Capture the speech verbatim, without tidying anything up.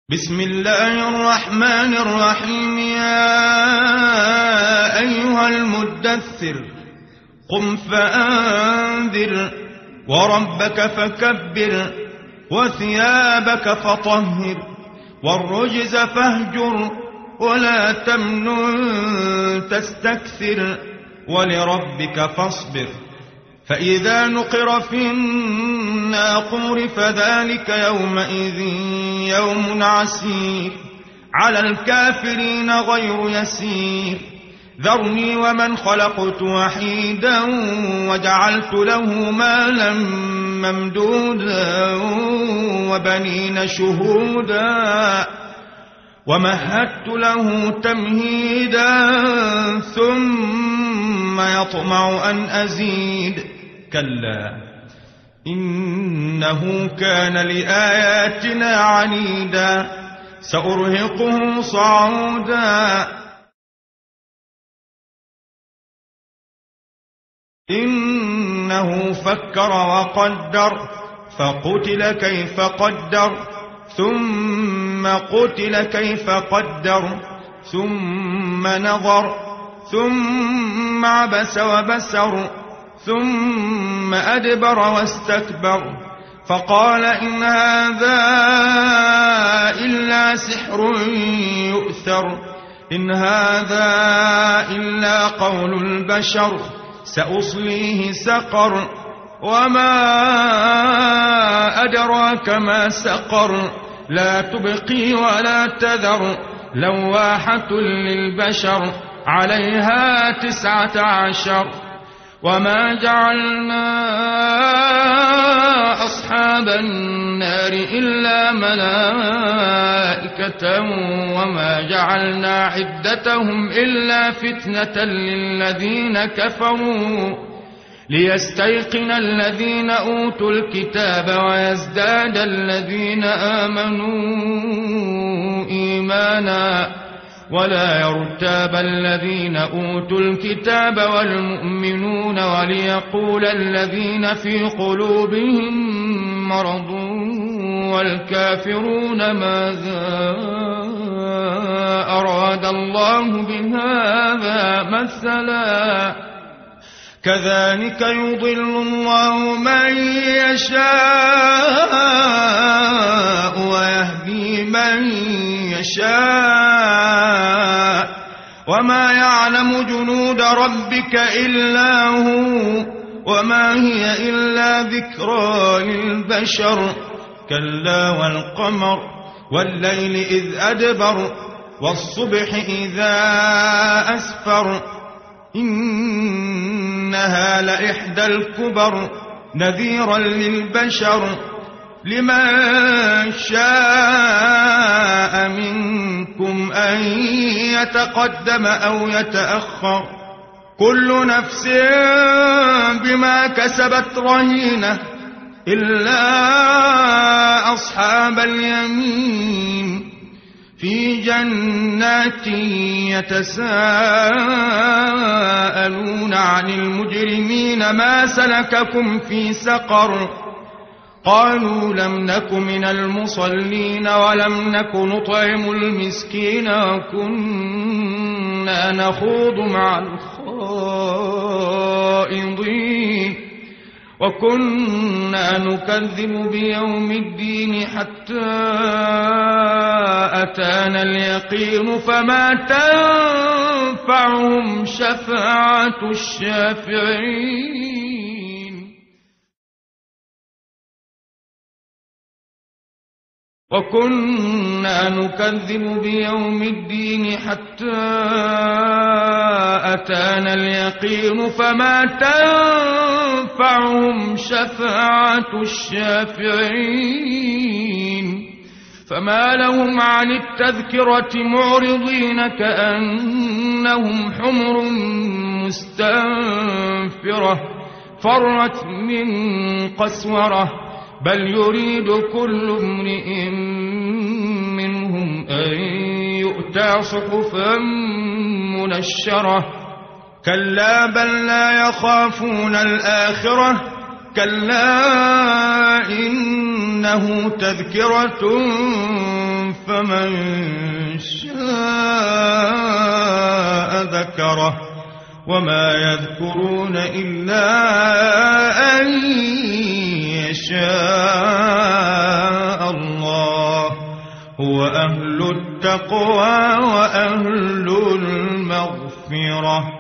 بسم الله الرحمن الرحيم. يا أيها المدثر قم فأنذر وربك فكبر وثيابك فطهر والرجز فاهجر ولا تمنن تستكثر ولربك فاصبر. فإذا نقر في الناقور فذلك يومئذ يوم عسير على الكافرين غير يسير. ذرني ومن خلقت وحيدا وجعلت له مالا ممدودا وبنين شهودا ومهدت له تمهيدا ثم يطمع أن أزيد. كلا إنه كان لآياتنا عنيدا سأرهقه صعودا. إنه فكر وقدر فقتل كيف قدر ثم قتل كيف قدر ثم نظر ثم عبس وبسر ثم أدبر واستكبر فقال إن هذا إلا سحر يؤثر إن هذا إلا قول البشر سأصليه سقر وما أدراك ما سقر لا تبقي ولا تذر لواحة للبشر عليها تسعة عشر. وما جعلنا أصحاب النار إلا ملائكة وما جعلنا عدتهم إلا فتنة للذين كفروا ليستيقن الذين أوتوا الكتاب ويزداد الذين آمنوا إيمانا ولا يرتاب الذين أوتوا الكتاب والمؤمنون وليقول الذين في قلوبهم مرض والكافرون ماذا أراد الله بهذا مثلا كذلك يضل الله من يشاء ويهدي من يشاء وما يعلم جنود ربك إلا هو وما هي إلا ذكرى للبشر. كلا والقمر والليل إذ أدبر والصبح إذا أسفر إنها لإحدى الكبر نذيرا للبشر لمن شاء منكم أن يتقدم أو يتأخر كل نفس بما كسبت رهينة إلا أصحاب اليمين في جنات يتساءلون عن المجرمين ما سلككم في سقر قالوا لم نك من المصلين ولم نك نطعم المسكين وكنا نخوض مع الخائضين وكنا نكذب بيوم الدين حتى أتانا اليقين فما تنفعهم شفاعة الشافعين وكنا نكذب بيوم الدين حتى أتانا اليقين فما تنفعهم شفاعة الشافعين فما لهم عن التذكرة معرضين كأنهم حمر مستنفرة فرت من قسورة بل يريد كل امرئ منهم أن يؤتى صحفا منشرة كلا بل لا يخافون الآخرة كلا إن إنه تذكرة فمن شاء ذكره وما يذكرون إلا أن يشاء الله هو أهل التقوى وأهل المغفرة.